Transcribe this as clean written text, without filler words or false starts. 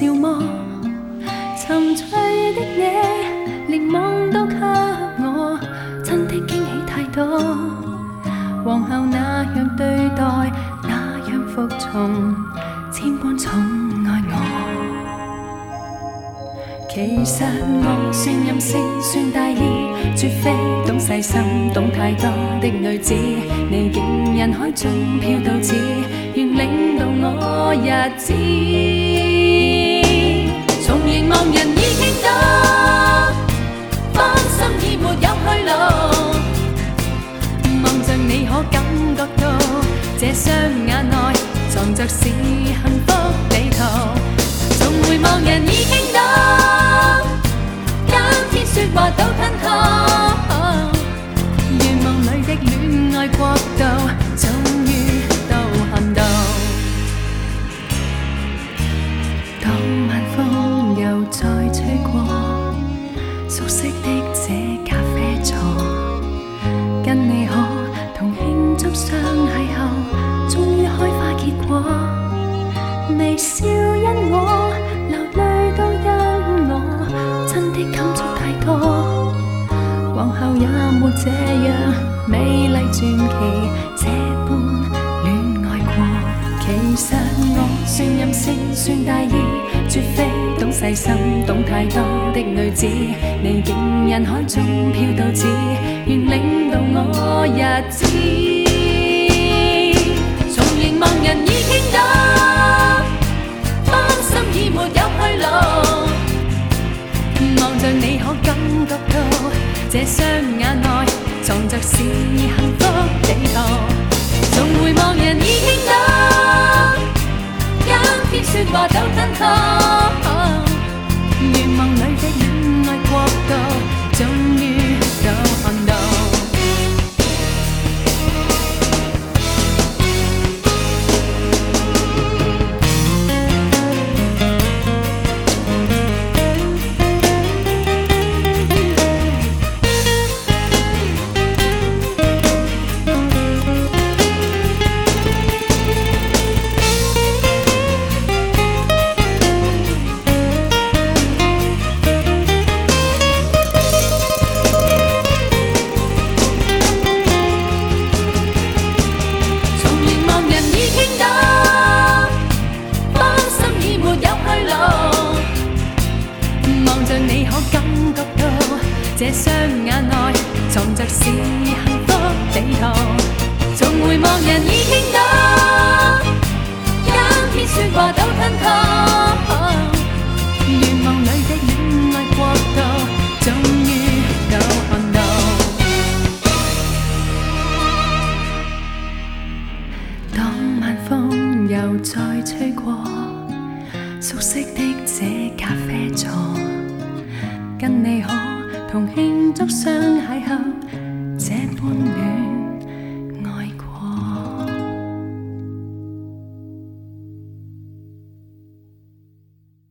笑麼？沉醉的你，連夢都給我，真的驚喜太多。皇后那樣對待，那樣服從，千般寵愛我。其實我算任性，算大意，絕非懂細心、懂太多的女子。你竟人海中飄到似，願領導我日子。從凝望人已傾倒，芳心已沒有去路。望着你可感覺到，這雙眼內藏着是幸福地圖。從回望人已傾倒，今天說話都吞吐。願望裏的戀愛國度，終於到航道。當晚風又再吹過，熟悉的這咖啡座，跟你可同慶祝相邂逅，終於開花結果。微笑因我，流淚都因我，真的感觸太多。皇后也沒這樣美麗傳奇，這般戀愛過。其實我算任性，算大意，絕非懂細心、懂太多的女子。你竟人海中飄到似，願領導我日子。從凝望人已傾倒，芳心已沒有去路。望着你可感覺到，這雙眼內藏着是幸福地圖。從回望人已傾倒，今天說話都吞吐。願望裏的戀愛國度，終於到航道。這雙眼內藏着是幸福地圖。從回望人已傾倒，今天說話都吞吐。願望裏的戀愛國度，終於到航道。當晚風又再吹過，熟悉的這咖啡座，跟你可同慶祝相邂逅，這般